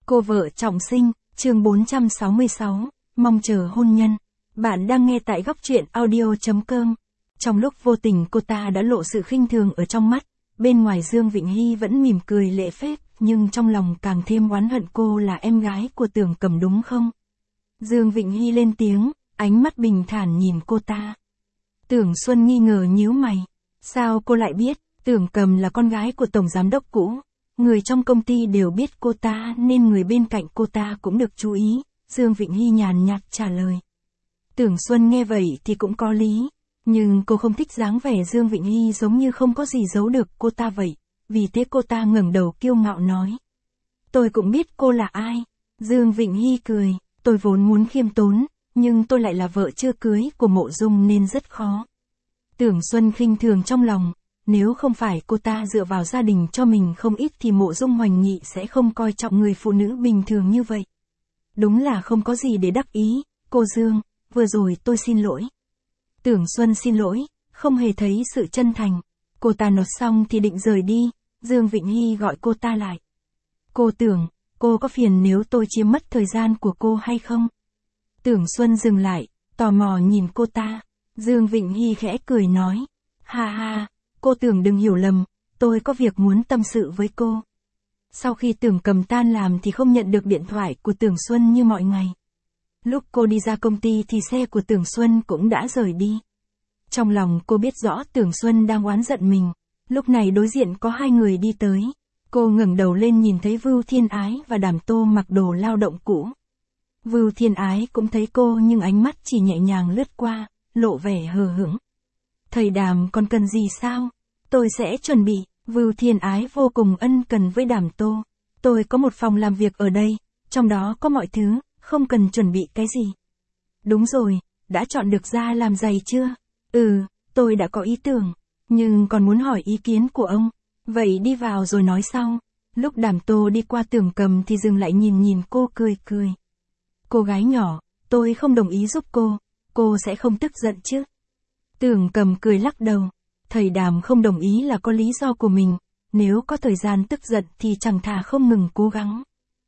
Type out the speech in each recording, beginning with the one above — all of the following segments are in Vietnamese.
Cô vợ trọng sinh, chương 466, mong chờ hôn nhân. Bạn đang nghe tại góc truyện audio.com. Trong lúc vô tình cô ta đã lộ sự khinh thường ở trong mắt, bên ngoài Dương Vịnh Hy vẫn mỉm cười lễ phép, nhưng trong lòng càng thêm oán hận cô là em gái của Tưởng Cầm đúng không? Dương Vịnh Hy lên tiếng, ánh mắt bình thản nhìn cô ta. Tưởng Xuân nghi ngờ nhíu mày. Sao cô lại biết? Tưởng Cầm là con gái của tổng giám đốc cũ. Người trong công ty đều biết cô ta nên người bên cạnh cô ta cũng được chú ý, Dương Vịnh Hy nhàn nhạt trả lời. Tưởng Xuân nghe vậy thì cũng có lý, nhưng cô không thích dáng vẻ Dương Vịnh Hy giống như không có gì giấu được cô ta vậy, vì thế cô ta ngẩng đầu kiêu ngạo nói. Tôi cũng biết cô là ai. Dương Vịnh Hy cười, tôi vốn muốn khiêm tốn, nhưng tôi lại là vợ chưa cưới của Mộ Dung nên rất khó. Tưởng Xuân khinh thường trong lòng. Nếu không phải cô ta dựa vào gia đình cho mình không ít thì Mộ Dung Hoành Nghị sẽ không coi trọng người phụ nữ bình thường như vậy. Đúng là không có gì để đắc ý, cô Dương, vừa rồi tôi xin lỗi. Tưởng Xuân xin lỗi, không hề thấy sự chân thành. Cô ta nói xong thì định rời đi, Dương Vịnh Hy gọi cô ta lại. Cô Tưởng, cô có phiền nếu tôi chiếm mất thời gian của cô hay không? Tưởng Xuân dừng lại, tò mò nhìn cô ta. Dương Vịnh Hy khẽ cười nói. Ha ha. Cô Tưởng đừng hiểu lầm, tôi có việc muốn tâm sự với cô. Sau khi Tưởng Cầm tan làm thì không nhận được điện thoại của Tưởng Xuân như mọi ngày. Lúc cô đi ra công ty thì xe của Tưởng Xuân cũng đã rời đi. Trong lòng cô biết rõ Tưởng Xuân đang oán giận mình. Lúc này đối diện có hai người đi tới. Cô ngẩng đầu lên nhìn thấy Vưu Thiên Ái và Đàm Tô mặc đồ lao động cũ. Vưu Thiên Ái cũng thấy cô nhưng ánh mắt chỉ nhẹ nhàng lướt qua, lộ vẻ hờ hững. Thầy Đàm còn cần gì sao? Tôi sẽ chuẩn bị. Vưu Thiên Ái vô cùng ân cần với Đàm Tô. Tôi có một phòng làm việc ở đây, trong đó có mọi thứ, không cần chuẩn bị cái gì. Đúng rồi, đã chọn được da làm giày chưa? Tôi đã có ý tưởng, nhưng còn muốn hỏi ý kiến của ông. Vậy đi vào rồi nói sau. Lúc Đàm Tô đi qua Tưởng Cầm thì dừng lại nhìn cô cười cười. Cô gái nhỏ, tôi không đồng ý giúp cô sẽ không tức giận chứ? Tưởng Cầm cười lắc đầu. Thầy Đàm không đồng ý là có lý do của mình, nếu có thời gian tức giận thì chẳng thà không ngừng cố gắng.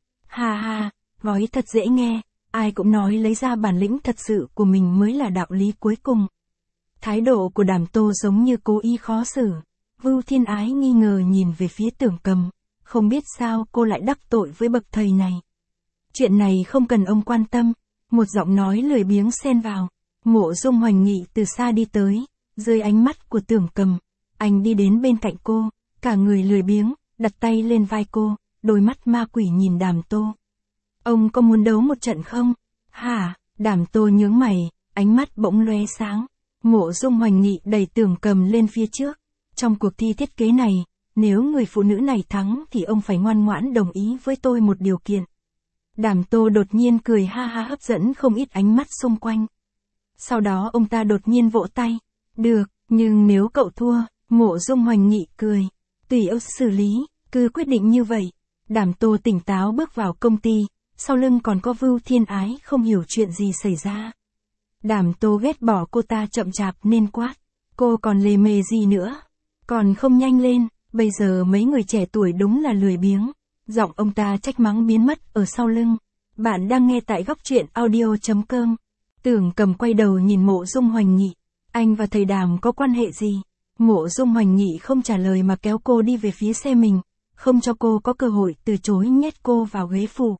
Ha ha, nói thật dễ nghe, ai cũng nói lấy ra bản lĩnh thật sự của mình mới là đạo lý cuối cùng. Thái độ của Đàm Tô giống như cố ý khó xử. Vưu Thiên Ái nghi ngờ nhìn về phía Tưởng Cầm, không biết sao cô lại đắc tội với bậc thầy này. Chuyện này không cần ông quan tâm, một giọng nói lười biếng xen vào. Mộ Dung Hoành Nghị từ xa đi tới. Dưới ánh mắt của Tưởng Cầm, anh đi đến bên cạnh cô, cả người lười biếng, đặt tay lên vai cô, đôi mắt ma quỷ nhìn Đàm Tô. Ông có muốn đấu một trận không? Hả? Đàm Tô nhướng mày, ánh mắt bỗng lóe sáng. Mộ Dung Hoành Nghị đẩy Tưởng Cầm lên phía trước. Trong cuộc thi thiết kế này, nếu người phụ nữ này thắng thì ông phải ngoan ngoãn đồng ý với tôi một điều kiện. Đàm Tô đột nhiên cười ha ha hấp dẫn không ít ánh mắt xung quanh. Sau đó ông ta đột nhiên vỗ tay. Được, nhưng nếu cậu thua, Mộ Dung Hoành Nghị cười. Tùy ông xử lý, cứ quyết định như vậy. Đàm Tô tỉnh táo bước vào công ty, sau lưng còn có Vưu Thiên Ái không hiểu chuyện gì xảy ra. Đàm Tô ghét bỏ cô ta chậm chạp nên quát. Cô còn lề mề gì nữa? Còn không nhanh lên, bây giờ mấy người trẻ tuổi đúng là lười biếng. Giọng ông ta trách mắng biến mất ở sau lưng. Bạn đang nghe tại góc truyện audio.com. Tưởng Cầm quay đầu nhìn Mộ Dung Hoành Nghị. Anh và thầy Đàm có quan hệ gì? Mộ Dung Hoành Nghị không trả lời mà kéo cô đi về phía xe mình, không cho cô có cơ hội từ chối nhét cô vào ghế phụ.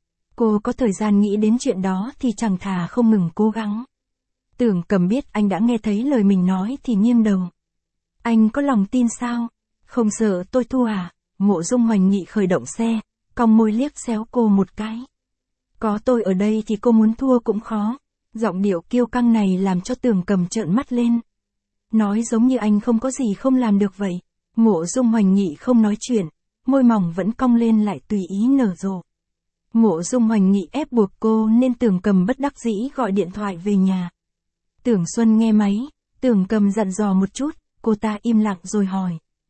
Cô có thời gian nghĩ đến chuyện đó thì chẳng thà không ngừng cố gắng. Tưởng Cầm biết anh đã nghe thấy lời mình nói thì nghiêng đầu. Anh có lòng tin sao? Không sợ tôi thua à? Mộ Dung Hoành Nghị khởi động xe, cong môi liếc xéo cô một cái. Có tôi ở đây thì cô muốn thua cũng khó. Giọng điệu kiêu căng này làm cho Tưởng Cầm trợn mắt lên. Nói giống như anh không có gì không làm được vậy. Mộ Dung Hoành Nghị không nói chuyện, môi mỏng vẫn cong lên lại tùy ý nở rộ. Mộ Dung Hoành Nghị ép buộc cô nên Tưởng Cầm bất đắc dĩ gọi điện thoại về nhà. Tưởng Xuân nghe máy, Tưởng Cầm dặn dò một chút, cô ta im lặng rồi hỏi.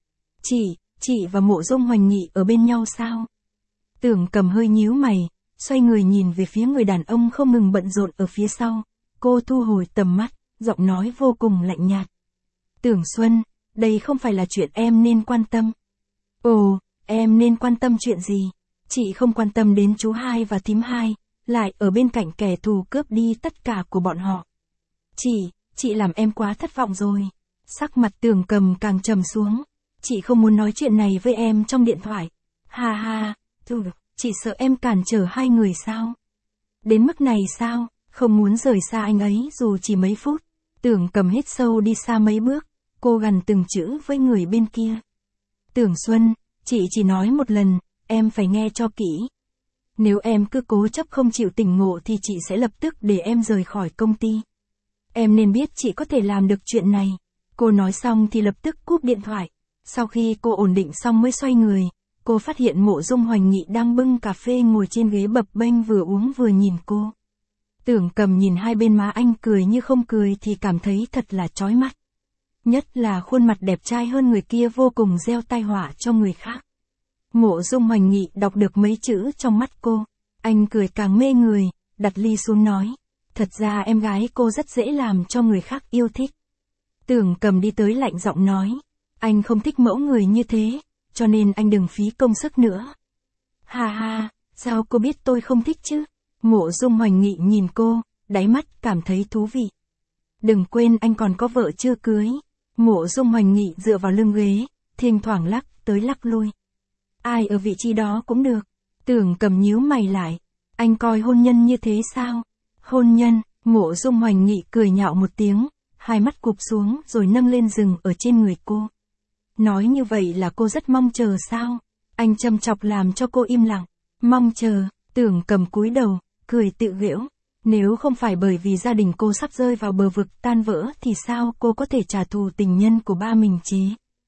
Chị và Mộ Dung Hoành Nghị ở bên nhau sao? Tưởng Cầm hơi nhíu mày. Xoay người nhìn về phía người đàn ông không ngừng bận rộn ở phía sau. Cô thu hồi tầm mắt, giọng nói vô cùng lạnh nhạt. Tưởng Xuân, đây không phải là chuyện em nên quan tâm. Ồ, em nên quan tâm chuyện gì? Chị không quan tâm đến chú hai và thím hai, lại ở bên cạnh kẻ thù cướp đi tất cả của bọn họ. Chị làm em quá thất vọng rồi. Sắc mặt Tưởng Cầm càng trầm xuống. Chị không muốn nói chuyện này với em trong điện thoại. Ha ha, chị sợ em cản trở hai người sao? Đến mức này sao, không muốn rời xa anh ấy dù chỉ mấy phút. Tưởng Cầm hít sâu đi xa mấy bước, cô gằn từng chữ với người bên kia. Tưởng Xuân, chị chỉ nói một lần, em phải nghe cho kỹ. Nếu em cứ cố chấp không chịu tỉnh ngộ thì chị sẽ lập tức để em rời khỏi công ty. Em nên biết chị có thể làm được chuyện này. Cô nói xong thì lập tức cúp điện thoại. Sau khi cô ổn định xong mới xoay người, cô phát hiện Mộ Dung Hoành Nghị đang bưng cà phê ngồi trên ghế bập bênh vừa uống vừa nhìn cô. Tưởng Cầm nhìn hai bên má anh cười như không cười thì cảm thấy thật là chói mắt. Nhất là khuôn mặt đẹp trai hơn người kia vô cùng gieo tai họa cho người khác. Mộ Dung Hoành Nghị đọc được mấy chữ trong mắt cô. Anh cười càng mê người, đặt ly xuống nói. Thật ra em gái cô rất dễ làm cho người khác yêu thích. Tưởng Cầm đi tới lạnh giọng nói. Anh không thích mẫu người như thế, cho nên anh đừng phí công sức nữa. Ha ha, sao cô biết tôi không thích chứ? Mộ Dung Hoành Nghị nhìn cô, đáy mắt cảm thấy thú vị. Đừng quên anh còn có vợ chưa cưới. Mộ Dung Hoành Nghị dựa vào lưng ghế, thỉnh thoảng lắc tới lắc lui. Ai ở vị trí đó cũng được. Tưởng Cầm nhíu mày lại. Anh coi hôn nhân như thế sao? Hôn nhân, Mộ Dung Hoành Nghị cười nhạo một tiếng, hai mắt cụp xuống rồi nâng lên dừng ở trên người cô. Nói như vậy là cô rất mong chờ sao? Anh châm chọc làm cho cô im lặng. Mong chờ, Tưởng Cầm cúi đầu, cười tự giễu. Nếu không phải bởi vì gia đình cô sắp rơi vào bờ vực tan vỡ thì sao cô có thể trả thù tình nhân của ba mình chứ?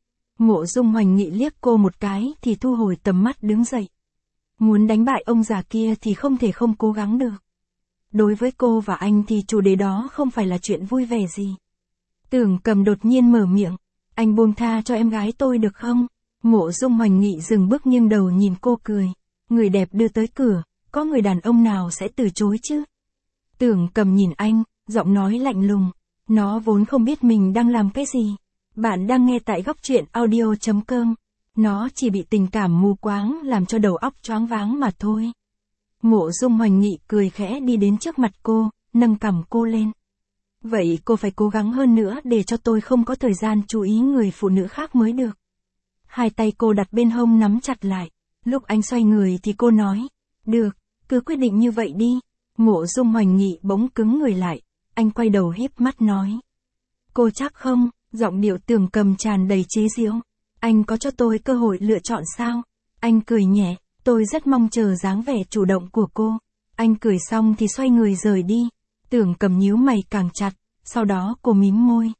Mộ Dung Hoành Nghị liếc cô một cái thì thu hồi tầm mắt đứng dậy. Muốn đánh bại ông già kia thì không thể không cố gắng được. Đối với cô và anh thì chủ đề đó không phải là chuyện vui vẻ gì. Tưởng Cầm đột nhiên mở miệng. Anh buông tha cho em gái tôi được không? Mộ Dung Hoành Nghị dừng bước nghiêng đầu nhìn cô cười. Người đẹp đưa tới cửa, có người đàn ông nào sẽ từ chối chứ? Tưởng Cầm nhìn anh, giọng nói lạnh lùng. Nó vốn không biết mình đang làm cái gì. Bạn đang nghe tại góc truyện audio.com. Nó chỉ bị tình cảm mù quáng làm cho đầu óc choáng váng mà thôi. Mộ Dung Hoành Nghị cười khẽ đi đến trước mặt cô, nâng cằm cô lên. Vậy cô phải cố gắng hơn nữa để cho tôi không có thời gian chú ý người phụ nữ khác mới được. Hai tay cô đặt bên hông nắm chặt lại. Lúc anh xoay người thì cô nói. Được, cứ quyết định như vậy đi. Mộ Dung Hoành Nghị bỗng cứng người lại. Anh quay đầu híp mắt nói. Cô chắc không? Giọng điệu Tưởng Cầm tràn đầy chế giễu. Anh có cho tôi cơ hội lựa chọn sao? Anh cười nhẹ. Tôi rất mong chờ dáng vẻ chủ động của cô. Anh cười xong thì xoay người rời đi. Tưởng Cầm nhíu mày càng chặt. Sau đó cô mím môi.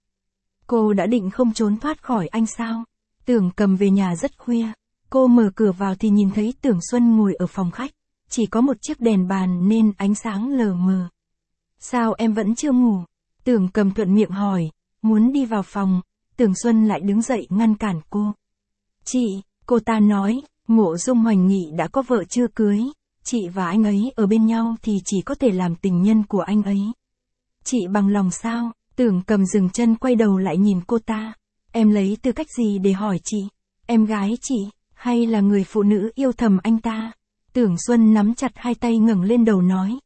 Cô đã định không trốn thoát khỏi anh sao? Tưởng Cầm về nhà rất khuya. Cô mở cửa vào thì nhìn thấy Tưởng Xuân ngồi ở phòng khách. Chỉ có một chiếc đèn bàn nên ánh sáng lờ mờ. Sao em vẫn chưa ngủ? Tưởng Cầm thuận miệng hỏi. Muốn đi vào phòng. Tưởng Xuân lại đứng dậy ngăn cản cô. Chị, cô ta nói, Mộ Dung Hoành Nghị đã có vợ chưa cưới. Chị và anh ấy ở bên nhau thì chỉ có thể làm tình nhân của anh ấy. Chị bằng lòng sao? Tưởng Cầm dừng chân quay đầu lại nhìn cô ta. Em lấy tư cách gì để hỏi chị? Em gái chị, hay là người phụ nữ yêu thầm anh ta? Tưởng Xuân nắm chặt hai tay ngẩng lên đầu nói.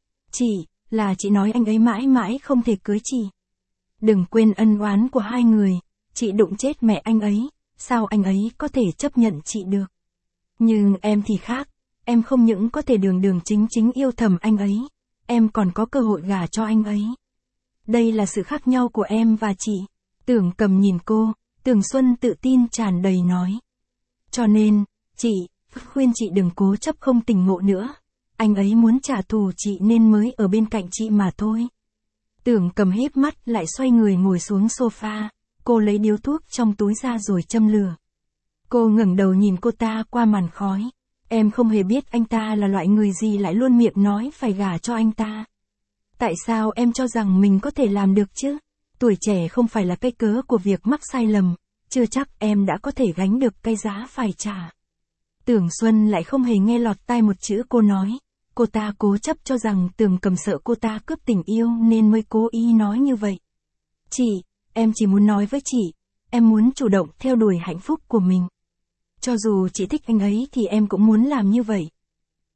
Là chị nói anh ấy mãi mãi không thể cưới chị. Đừng quên ân oán của hai người. Chị đụng chết mẹ anh ấy, sao anh ấy có thể chấp nhận chị được? Nhưng em thì khác. Em không những có thể đường chính chính yêu thầm anh ấy, em còn có cơ hội gả cho anh ấy. Đây là sự khác nhau của em và chị. Tưởng Cầm nhìn cô, Tưởng Xuân tự tin tràn đầy nói. Cho nên, chị, khuyên chị đừng cố chấp không tỉnh ngộ nữa. Anh ấy muốn trả thù chị nên mới ở bên cạnh chị mà thôi. Tưởng Cầm híp mắt lại xoay người ngồi xuống sofa. Cô lấy điếu thuốc trong túi ra rồi châm lửa. Cô ngẩng đầu nhìn cô ta qua màn khói. Em không hề biết anh ta là loại người gì lại luôn miệng nói phải gả cho anh ta. Tại sao em cho rằng mình có thể làm được chứ? Tuổi trẻ không phải là cái cớ của việc mắc sai lầm. Chưa chắc em đã có thể gánh được cái giá phải trả. Tưởng Xuân lại không hề nghe lọt tai một chữ cô nói. Cô ta cố chấp cho rằng Tưởng Cầm sợ cô ta cướp tình yêu nên mới cố ý nói như vậy. Chị, em chỉ muốn nói với chị, em muốn chủ động theo đuổi hạnh phúc của mình. Cho dù chị thích anh ấy thì em cũng muốn làm như vậy.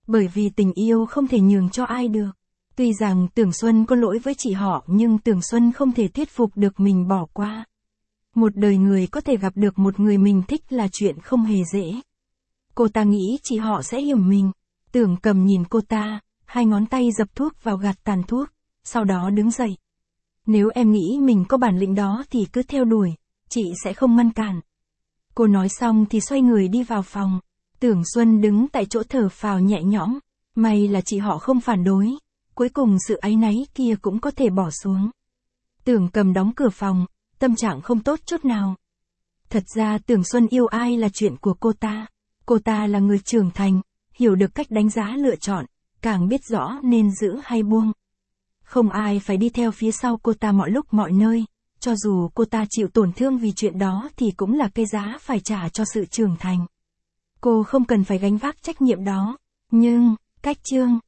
Bởi vì tình yêu không thể nhường cho ai được. Tuy rằng Tưởng Xuân có lỗi với chị họ nhưng Tưởng Xuân không thể thuyết phục được mình bỏ qua. Một đời người có thể gặp được một người mình thích là chuyện không hề dễ. Cô ta nghĩ chị họ sẽ hiểu mình. Tưởng Cầm nhìn cô ta, hai ngón tay dập thuốc vào gạt tàn thuốc, sau đó đứng dậy. Nếu em nghĩ mình có bản lĩnh đó thì cứ theo đuổi, chị sẽ không ngăn cản. Cô nói xong thì xoay người đi vào phòng. Tưởng Xuân đứng tại chỗ thở phào nhẹ nhõm, may là chị họ không phản đối, cuối cùng sự áy náy kia cũng có thể bỏ xuống. Tưởng Cầm đóng cửa phòng, tâm trạng không tốt chút nào. Thật ra Tưởng Xuân yêu ai là chuyện của cô ta là người trưởng thành, hiểu được cách đánh giá lựa chọn, càng biết rõ nên giữ hay buông. Không ai phải đi theo phía sau cô ta mọi lúc mọi nơi, cho dù cô ta chịu tổn thương vì chuyện đó thì cũng là cái giá phải trả cho sự trưởng thành. Cô không cần phải gánh vác trách nhiệm đó, nhưng, cách chương